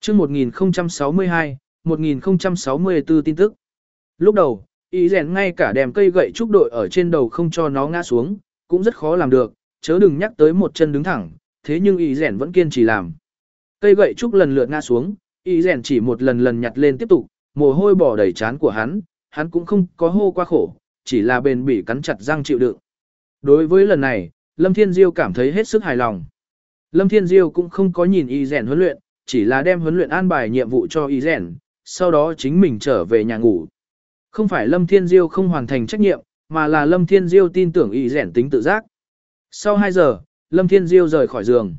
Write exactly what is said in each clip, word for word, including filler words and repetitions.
chương một nghìn không trăm sáu mươi hai, một nghìn không trăm sáu mươi tư tin tức. Lúc đầu, ý rèn ngay cả đem cây gậy trúc đội ở trên đầu không cho nó ngã xuống, cũng rất khó làm được, chớ đừng nhắc tới một chân đứng thẳng, thế nhưng ý rèn vẫn kiên trì làm. Cây gậy trúc lần lượt ngã xuống, ý rèn chỉ một lần lần nhặt lên tiếp tục, mồ hôi bỏ đầy trán của hắn, hắn cũng không có hô qua khổ, chỉ là bền bỉ cắn chặt răng chịu đựng. Đối với lần này, Lâm Thiên Diêu cảm thấy hết sức hài lòng. Lâm Thiên Diêu cũng không có nhìn ý rèn huấn luyện, chỉ là đem huấn luyện an bài nhiệm vụ cho ý rèn, sau đó chính mình trở về nhà ngủ. Không phải Lâm Thiên Diêu không hoàn thành trách nhiệm, mà là Lâm Thiên Diêu tin tưởng ý rèn tính tự giác. Sau hai giờ, Lâm Thiên Diêu rời khỏi giường.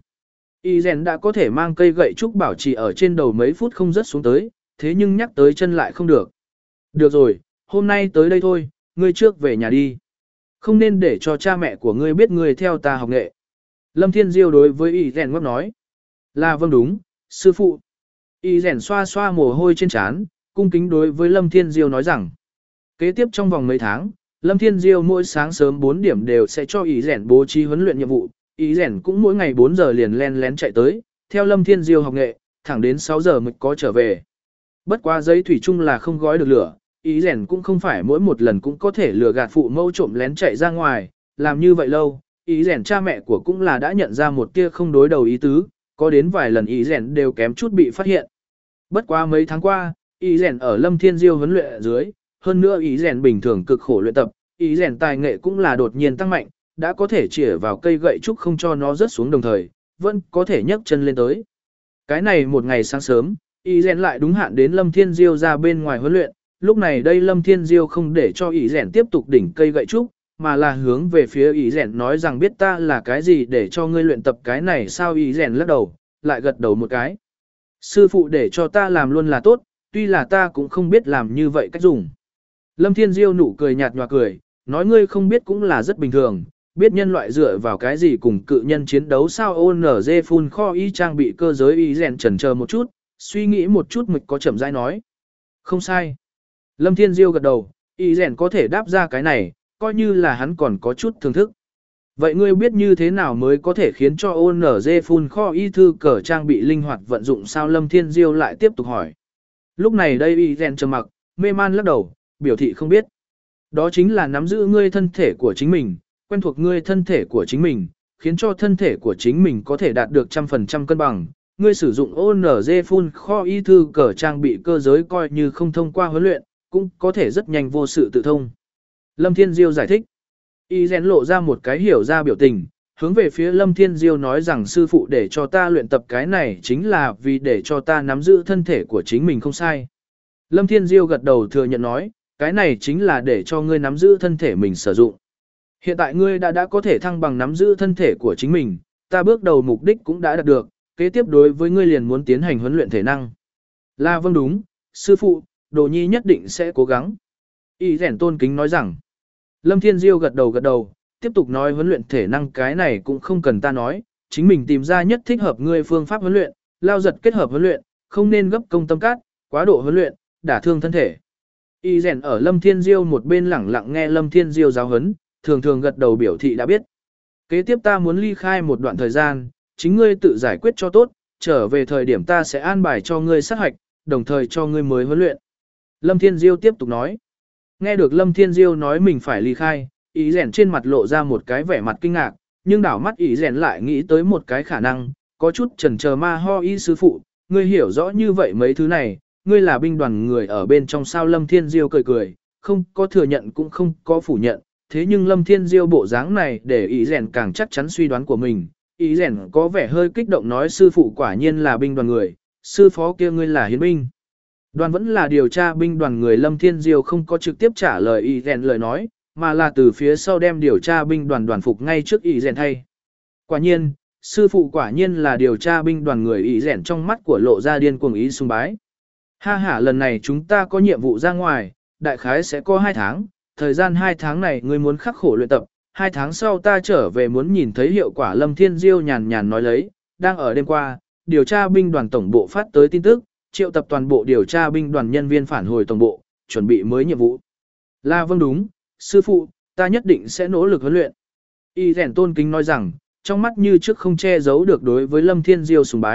Ý rèn đã có thể mang cây gậy trúc bảo trì ở trên đầu mấy phút không rớt xuống tới, thế nhưng nhắc tới chân lại không được. Được rồi, hôm nay tới đây thôi, ngươi trước về nhà đi. Không nên để cho cha mẹ của ngươi biết ngươi theo ta học nghệ. Lâm Thiên Diêu đối với ý rèn ngốc nói. Là vâng đúng, sư phụ. Ý rèn xoa xoa mồ hôi trên trán, cung kính đối với Lâm Thiên Diêu nói rằng. Kế tiếp trong vòng mấy tháng, Lâm Thiên Diêu mỗi sáng sớm bốn điểm đều sẽ cho ý rèn bố trí huấn luyện nhiệm vụ. Ý rèn cũng mỗi ngày bốn giờ liền len lén chạy tới, theo Lâm Thiên Diêu học nghệ, thẳng đến sáu giờ mới có trở về. Bất quá giấy thủy chung là không gói được lửa, ý rèn cũng không phải mỗi một lần cũng có thể lừa gạt phụ mẫu trộm lén chạy ra ngoài, làm như vậy lâu, ý rèn cha mẹ của cũng là đã nhận ra một tia không đối đầu ý tứ, có đến vài lần ý rèn đều kém chút bị phát hiện. Bất quá mấy tháng qua, ý rèn ở Lâm Thiên Diêu huấn luyện ở dưới, hơn nữa ý rèn bình thường cực khổ luyện tập, ý rèn tài nghệ cũng là đột nhiên tăng mạnh, đã có thể chĩa vào cây gậy trúc không cho nó rớt xuống đồng thời, vẫn có thể nhấc chân lên tới. Cái này một ngày sáng sớm, ý rèn lại đúng hạn đến Lâm Thiên Diêu ra bên ngoài huấn luyện, lúc này đây Lâm Thiên Diêu không để cho ý rèn tiếp tục đỉnh cây gậy trúc, mà là hướng về phía ý rèn nói rằng biết ta là cái gì để cho ngươi luyện tập cái này sao. Ý rèn lắc đầu, lại gật đầu một cái. Sư phụ để cho ta làm luôn là tốt, tuy là ta cũng không biết làm như vậy cách dùng. Lâm Thiên Diêu nụ cười nhạt nhòa cười, nói ngươi không biết cũng là rất bình thường, biết nhân loại dựa vào cái gì cùng cự nhân chiến đấu sao. ô en giê phun kho y trang bị cơ giới. Ý rèn chần chờ một chút, suy nghĩ một chút mịch có chậm rãi nói. Không sai. Lâm Thiên Diêu gật đầu, ý rèn có thể đáp ra cái này, coi như là hắn còn có chút thưởng thức. Vậy ngươi biết như thế nào mới có thể khiến cho ô en giê phun kho y thư cờ trang bị linh hoạt vận dụng sao? Lâm Thiên Diêu lại tiếp tục hỏi. Lúc này đây ý rèn trầm mặc, mê man lắc đầu, biểu thị không biết. Đó chính là nắm giữ ngươi thân thể của chính mình, quen thuộc ngươi thân thể của chính mình, khiến cho thân thể của chính mình có thể đạt được trăm phần trăm cân bằng. Ngươi sử dụng ô en giê phun kho y thư cờ trang bị cơ giới coi như không thông qua huấn luyện, cũng có thể rất nhanh vô sự tự thông. Lâm Thiên Diêu giải thích. Y rèn lộ ra một cái hiểu ra biểu tình, hướng về phía Lâm Thiên Diêu nói rằng sư phụ để cho ta luyện tập cái này chính là vì để cho ta nắm giữ thân thể của chính mình không sai. Lâm Thiên Diêu gật đầu thừa nhận nói, cái này chính là để cho ngươi nắm giữ thân thể mình sử dụng. Hiện tại ngươi đã đã có thể thăng bằng nắm giữ thân thể của chính mình, ta bước đầu mục đích cũng đã đạt được, kế tiếp đối với ngươi liền muốn tiến hành huấn luyện thể năng. Là vâng đúng, sư phụ, đồ nhi nhất định sẽ cố gắng. Y rèn tôn kính nói rằng. Lâm Thiên Diêu gật đầu gật đầu, tiếp tục nói huấn luyện thể năng cái này cũng không cần ta nói, chính mình tìm ra nhất thích hợp ngươi phương pháp huấn luyện, lao giật kết hợp huấn luyện, không nên gấp công tâm cát, quá độ huấn luyện, đả thương thân thể. Y rèn ở Lâm Thiên Diêu một bên lẳng lặng nghe Lâm Thiên Diêu giáo huấn, thường thường gật đầu biểu thị đã biết. Kế tiếp ta muốn ly khai một đoạn thời gian, chính ngươi tự giải quyết cho tốt, trở về thời điểm ta sẽ an bài cho ngươi sát hạch, đồng thời cho ngươi mới huấn luyện. Lâm Thiên Diêu tiếp tục nói. Nghe được Lâm Thiên Diêu nói mình phải ly khai, ý rèn trên mặt lộ ra một cái vẻ mặt kinh ngạc, nhưng đảo mắt ý rèn lại nghĩ tới một cái khả năng, có chút chần chờ ma ho y sư phụ, ngươi hiểu rõ như vậy mấy thứ này, ngươi là binh đoàn người ở bên trong sao? Lâm Thiên Diêu cười cười, không có thừa nhận cũng không có phủ nhận, thế nhưng Lâm Thiên Diêu bộ dáng này để ý rèn càng chắc chắn suy đoán của mình, ý rèn có vẻ hơi kích động nói sư phụ quả nhiên là binh đoàn người, sư phó kia ngươi là hiến binh. Đoàn vẫn là điều tra binh đoàn người. Lâm Thiên Diêu không có trực tiếp trả lời ý rèn lời nói, mà là từ phía sau đem điều tra binh đoàn đoàn phục ngay trước ý rèn thay. Quả nhiên, sư phụ quả nhiên là điều tra binh đoàn người. Ý rèn trong mắt của lộ ra điên cuồng ý sùng bái. Ha ha, lần này chúng ta có nhiệm vụ ra ngoài, đại khái sẽ có hai tháng, thời gian hai tháng này ngươi muốn khắc khổ luyện tập, hai tháng sau ta trở về muốn nhìn thấy hiệu quả. Lâm Thiên Diêu nhàn nhàn nói lấy, đang ở đêm qua, điều tra binh đoàn tổng bộ phát tới tin tức, triệu tập toàn bộ điều tra binh đoàn nhân viên phản hồi tổng bộ, chuẩn bị mới nhiệm vụ. Là vâng đúng, sư phụ, ta nhất định sẽ nỗ lực huấn luyện. Y rèn tôn kính nói rằng, trong mắt như trước không che giấu được đối với Lâm Thiên Diêu sùng bái,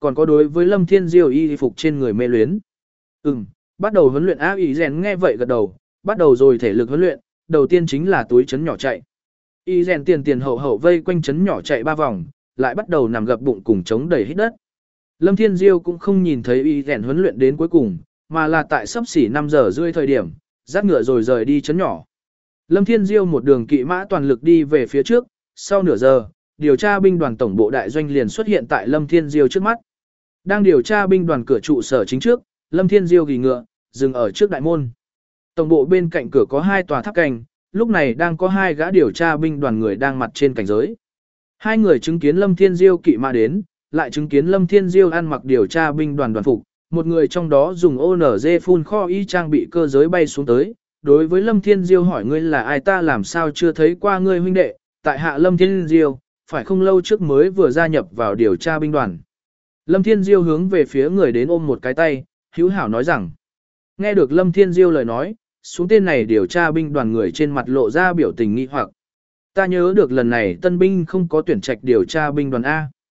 còn có đối với Lâm Thiên Diêu y phục trên người mê luyến. Ừm, bắt đầu huấn luyện á. Y rèn nghe vậy gật đầu, bắt đầu rồi thể lực huấn luyện, đầu tiên chính là túi chấn nhỏ chạy. Y rèn tiền tiền hậu hậu vây quanh chấn nhỏ chạy ba vòng, lại bắt đầu nằm gập bụng cùng chống đẩy hít đất. Lâm Thiên Diêu cũng không nhìn thấy Y rèn huấn luyện đến cuối cùng, mà là tại sắp xỉ năm giờ rưỡi thời điểm, dắt ngựa rồi rời đi chấn nhỏ. Lâm Thiên Diêu một đường kỵ mã toàn lực đi về phía trước, sau nửa giờ, điều tra binh đoàn tổng bộ đại doanh liền xuất hiện tại Lâm Thiên Diêu trước mắt. Đang điều tra binh đoàn cửa trụ sở chính trước, Lâm Thiên Diêu gỉ ngựa, dừng ở trước đại môn. Tổng bộ bên cạnh cửa có hai tòa tháp canh, lúc này đang có hai gã điều tra binh đoàn người đang mặt trên cảnh giới. Hai người chứng kiến Lâm Thiên Diêu kỵ mã đến, lại chứng kiến Lâm Thiên Diêu ăn mặc điều tra binh đoàn đoàn phục, một người trong đó dùng ô en giê phun kho y trang bị cơ giới bay xuống tới. Đối với Lâm Thiên Diêu hỏi ngươi là ai, ta làm sao chưa thấy qua ngươi huynh đệ, tại hạ Lâm Thiên Diêu, phải không lâu trước mới vừa gia nhập vào điều tra binh đoàn. Lâm Thiên Diêu hướng về phía người đến ôm một cái tay, hữu hảo nói rằng. Nghe được Lâm Thiên Diêu lời nói, xuống tên này điều tra binh đoàn người trên mặt lộ ra biểu tình nghi hoặc. Ta nhớ được lần này tân binh không có tuyển trạch điều tra binh đoàn A.